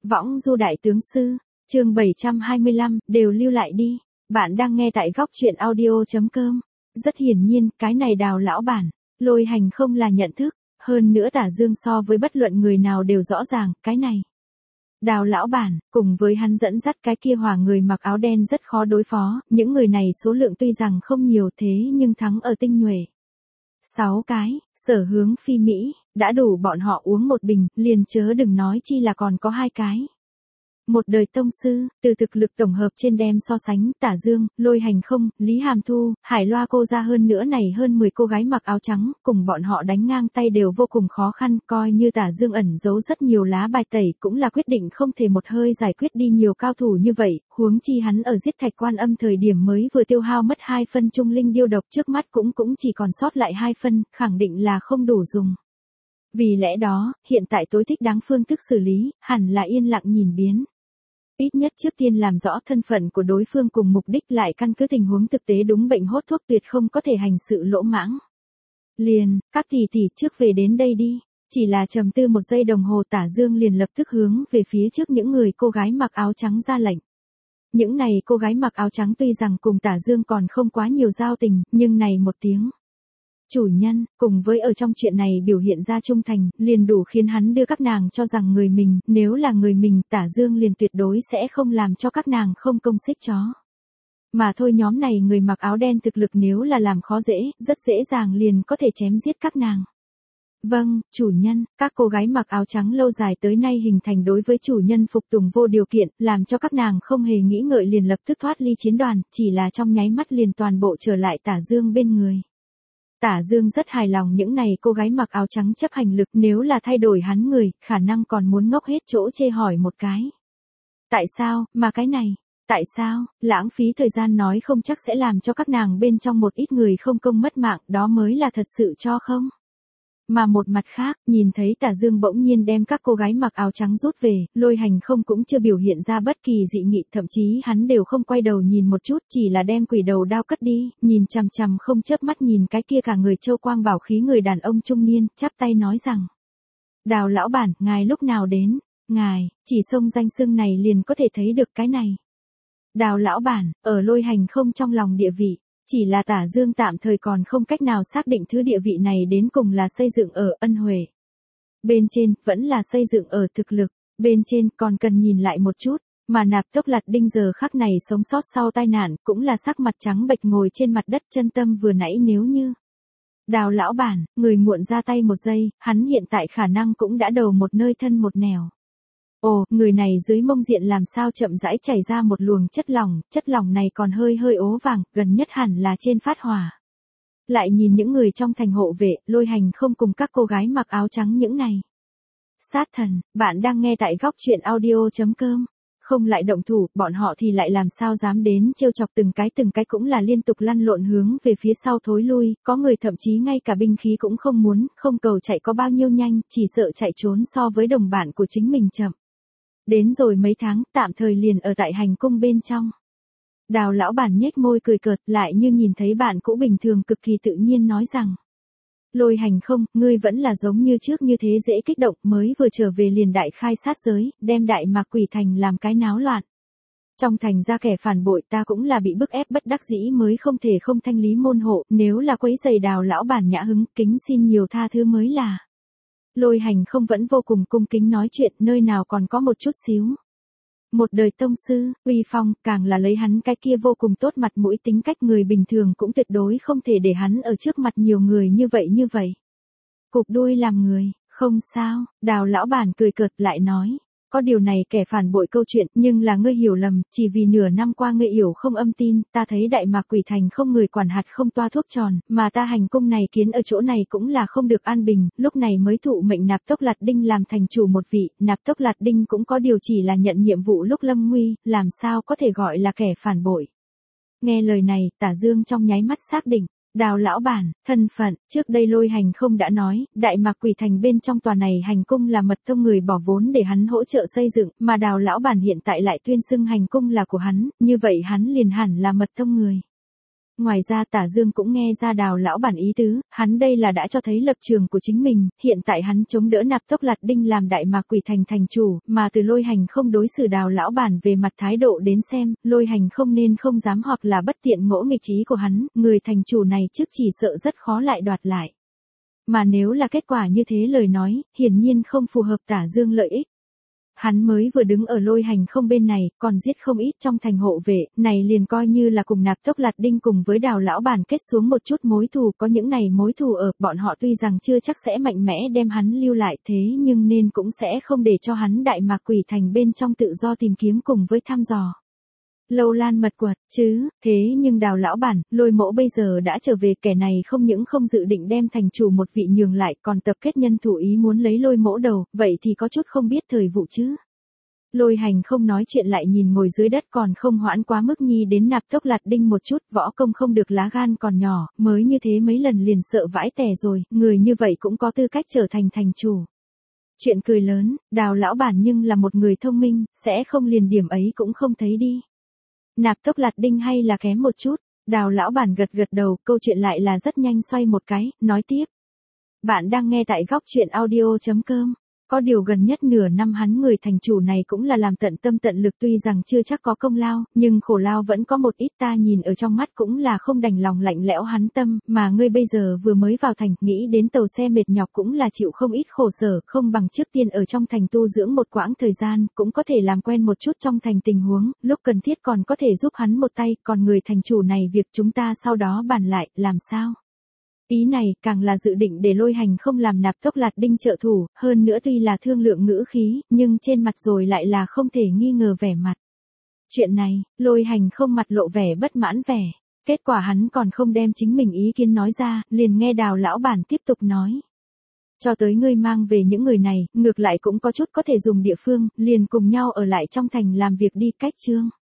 Võng du đại tướng sư, chương 725, đều lưu lại đi. Bạn đang nghe tại góc truyện audio.com. Rất hiển nhiên, cái này Đào lão bản, Lôi Hành không là nhận thức, hơn nữa Tả Dương so với bất luận người nào đều rõ ràng, cái này. Đào lão bản, cùng với hắn dẫn dắt cái kia hòa người mặc áo đen rất khó đối phó, những người này số lượng tuy rằng không nhiều thế nhưng thắng ở tinh nhuệ. 6 cái, sở hướng phi Mỹ, đã đủ bọn họ uống một bình, liền chớ đừng nói chi là còn có 2 cái. Một đời tông sư, từ thực lực tổng hợp trên đem so sánh, Tả Dương, Lôi Hành không, Lý Hàm Thu, Hải Loa cô ra hơn nữa này hơn 10 cô gái mặc áo trắng, cùng bọn họ đánh ngang tay đều vô cùng khó khăn, coi như Tả Dương ẩn giấu rất nhiều lá bài tẩy cũng là quyết định không thể một hơi giải quyết đi nhiều cao thủ như vậy, huống chi hắn ở giết Thạch Quan Âm thời điểm mới vừa tiêu hao mất 2 phân trung linh điêu độc, trước mắt cũng chỉ còn sót lại 2 phân, khẳng định là không đủ dùng. Vì lẽ đó, hiện tại tối thích đáng phương thức xử lý, hẳn là yên lặng nhìn biến. Ít nhất trước tiên làm rõ thân phận của đối phương cùng mục đích, lại căn cứ tình huống thực tế đúng bệnh hốt thuốc, tuyệt không có thể hành sự lỗ mãng. Liền, các tỷ tỷ trước về đến đây đi. Chỉ là trầm tư 1 giây đồng hồ, Tả Dương liền lập tức hướng về phía trước những người cô gái mặc áo trắng ra lệnh. Những này cô gái mặc áo trắng tuy rằng cùng Tả Dương còn không quá nhiều giao tình, nhưng này một tiếng chủ nhân, cùng với ở trong chuyện này biểu hiện ra trung thành, liền đủ khiến hắn đưa các nàng cho rằng người mình, nếu là người mình, Tả Dương liền tuyệt đối sẽ không làm cho các nàng không công xích chó. Mà thôi, nhóm này người mặc áo đen thực lực nếu là làm khó dễ, rất dễ dàng liền có thể chém giết các nàng. Vâng, chủ nhân, các cô gái mặc áo trắng lâu dài tới nay hình thành đối với chủ nhân phục tùng vô điều kiện, làm cho các nàng không hề nghĩ ngợi liền lập tức thoát ly chiến đoàn, chỉ là trong nháy mắt liền toàn bộ trở lại Tả Dương bên người. Tả Dương rất hài lòng những này cô gái mặc áo trắng chấp hành lực, nếu là thay đổi hắn người, khả năng còn muốn ngốc hết chỗ chê hỏi một cái. Tại sao, mà cái này? Tại sao, lãng phí thời gian nói không chắc sẽ làm cho các nàng bên trong một ít người không công mất mạng, đó mới là thật sự cho không? Mà một mặt khác, nhìn thấy Tả Dương bỗng nhiên đem các cô gái mặc áo trắng rút về, Lôi Hành không cũng chưa biểu hiện ra bất kỳ dị nghị, thậm chí hắn đều không quay đầu nhìn một chút, chỉ là đem quỷ đầu đao cất đi, nhìn chằm chằm không chớp mắt nhìn cái kia cả người châu quang bảo khí người đàn ông trung niên, chắp tay nói rằng: Đào lão bản, ngài lúc nào đến? Ngài, chỉ xông danh xưng này liền có thể thấy được cái này. Đào lão bản, ở Lôi Hành không trong lòng địa vị. Chỉ là Tả Dương tạm thời còn không cách nào xác định thứ địa vị này đến cùng là xây dựng ở ân huệ bên trên, vẫn là xây dựng ở thực lực bên trên, còn cần nhìn lại một chút. Mà Nạp Tốc Lạt Đinh giờ khắc này sống sót sau tai nạn, cũng là sắc mặt trắng bệch ngồi trên mặt đất, chân tâm vừa nãy nếu như Đào lão bản, người muộn ra tay 1 giây, hắn hiện tại khả năng cũng đã đầu một nơi thân một nẻo. Ồ, người này dưới mông diện làm sao chậm rãi chảy ra một luồng chất lỏng này còn hơi ố vàng, gần nhất hẳn là trên phát hỏa. Lại nhìn những người trong thành hộ vệ, Lôi Hành không cùng các cô gái mặc áo trắng những này. Sát thần, bạn đang nghe tại góc truyện audio.com. Không lại động thủ, bọn họ thì lại làm sao dám đến trêu chọc, từng cái cũng là liên tục lăn lộn hướng về phía sau thối lui, có người thậm chí ngay cả binh khí cũng không muốn, không cầu chạy có bao nhiêu nhanh, chỉ sợ chạy trốn so với đồng bạn của chính mình chậm. Đến rồi mấy tháng, tạm thời liền ở tại hành cung bên trong. Đào lão bản nhếch môi cười cợt, lại như nhìn thấy bạn cũ bình thường, cực kỳ tự nhiên nói rằng: Lôi Hành không, ngươi vẫn là giống như trước như thế dễ kích động, mới vừa trở về liền đại khai sát giới, đem Đại Mạc Quỷ Thành làm cái náo loạn. Trong thành ra kẻ phản bội, ta cũng là bị bức ép bất đắc dĩ mới không thể không thanh lý môn hộ, nếu là quấy rầy Đào lão bản nhã hứng, kính xin nhiều tha thứ mới là. Lôi Hành không vẫn vô cùng cung kính nói chuyện, nơi nào còn có một chút xíu. Một đời tông sư, uy phong, càng là lấy hắn cái kia vô cùng tốt mặt mũi, tính cách người bình thường cũng tuyệt đối không thể để hắn ở trước mặt nhiều người như vậy. Cụp đuôi làm người, không sao, Đào lão bản cười cợt lại nói. Có điều này kẻ phản bội câu chuyện, nhưng là ngươi hiểu lầm, chỉ vì nửa năm qua ngươi hiểu không âm tin, ta thấy Đại Mạc Quỷ Thành không người quản hạt, không toa thuốc tròn, mà ta hành cung này kiến ở chỗ này cũng là không được an bình, lúc này mới thụ mệnh Nạp Tốc Lạt Đinh làm thành chủ một vị, Nạp Tốc Lạt Đinh cũng có điều chỉ là nhận nhiệm vụ lúc lâm nguy, làm sao có thể gọi là kẻ phản bội. Nghe lời này, Tả Dương trong nháy mắt xác định. Đào lão bản, thân phận, trước đây Lôi Hành không đã nói, Đại Mạc Quỷ Thành bên trong tòa này hành cung là mật tông người bỏ vốn để hắn hỗ trợ xây dựng, mà Đào lão bản hiện tại lại tuyên xưng hành cung là của hắn, như vậy hắn liền hẳn là mật tông người. Ngoài ra Tả Dương cũng nghe ra Đào lão bản ý tứ, hắn đây là đã cho thấy lập trường của chính mình, hiện tại hắn chống đỡ Nạp Tốc Lạt Đinh làm Đại Mạc Quỷ Thành thành chủ, mà từ Lôi Hành không đối xử Đào lão bản về mặt thái độ đến xem, Lôi Hành không nên không dám hoặc là bất tiện ngỗ nghịch ý của hắn, người thành chủ này trước chỉ sợ rất khó lại đoạt lại. Mà nếu là kết quả như thế lời nói, hiển nhiên không phù hợp Tả Dương lợi ích. Hắn mới vừa đứng ở Lôi Hành không bên này, còn giết không ít trong thành hộ vệ, này liền coi như là cùng Nạp Tốc Lạt Đinh cùng với Đào lão bản kết xuống một chút mối thù, có những này mối thù ở, bọn họ tuy rằng chưa chắc sẽ mạnh mẽ đem hắn lưu lại thế nhưng nên cũng sẽ không để cho hắn Đại Mạc Quỷ Thành bên trong tự do tìm kiếm cùng với thăm dò. Lâu lan mật quật, chứ, thế nhưng Đào lão bản, Lôi mỗ bây giờ đã trở về, kẻ này không những không dự định đem thành chủ một vị nhường lại, còn tập kết nhân thủ ý muốn lấy Lôi mỗ đầu, vậy thì có chút không biết thời vụ chứ. Lôi Hành không nói chuyện lại nhìn ngồi dưới đất còn không hoãn quá mức nhi đến Nạp Tốc Lạt Đinh một chút, võ công không được lá gan còn nhỏ, mới như thế mấy lần liền sợ vãi tè rồi, người như vậy cũng có tư cách trở thành thành chủ. Chuyện cười lớn, Đào lão bản nhưng là một người thông minh, sẽ không liền điểm ấy cũng không thấy đi. Nạp Tốc Lạt Đinh hay là kém một chút, Đào lão bản gật gật đầu, câu chuyện lại là rất nhanh xoay một cái, nói tiếp. Bạn đang nghe tại góc chuyện audio.com. Có điều gần nhất nửa năm hắn người thành chủ này cũng là làm tận tâm tận lực, tuy rằng chưa chắc có công lao, nhưng khổ lao vẫn có một ít, ta nhìn ở trong mắt cũng là không đành lòng lạnh lẽo hắn tâm, mà ngươi bây giờ vừa mới vào thành, nghĩ đến tàu xe mệt nhọc cũng là chịu không ít khổ sở, không bằng trước tiên ở trong thành tu dưỡng một quãng thời gian, cũng có thể làm quen một chút trong thành tình huống, lúc cần thiết còn có thể giúp hắn một tay, còn người thành chủ này việc chúng ta sau đó bàn lại, làm sao? Ý này càng là dự định để Lôi Hành không làm Nạp Tốc Lạt Đinh trợ thủ, hơn nữa tuy là thương lượng ngữ khí, nhưng trên mặt rồi lại là không thể nghi ngờ vẻ mặt. Chuyện này, Lôi Hành không mặt lộ vẻ bất mãn vẻ. Kết quả hắn còn không đem chính mình ý kiến nói ra, liền nghe Đào lão bản tiếp tục nói. Cho tới ngươi mang về những người này, ngược lại cũng có chút có thể dùng địa phương, liền cùng nhau ở lại trong thành làm việc đi, cách chương.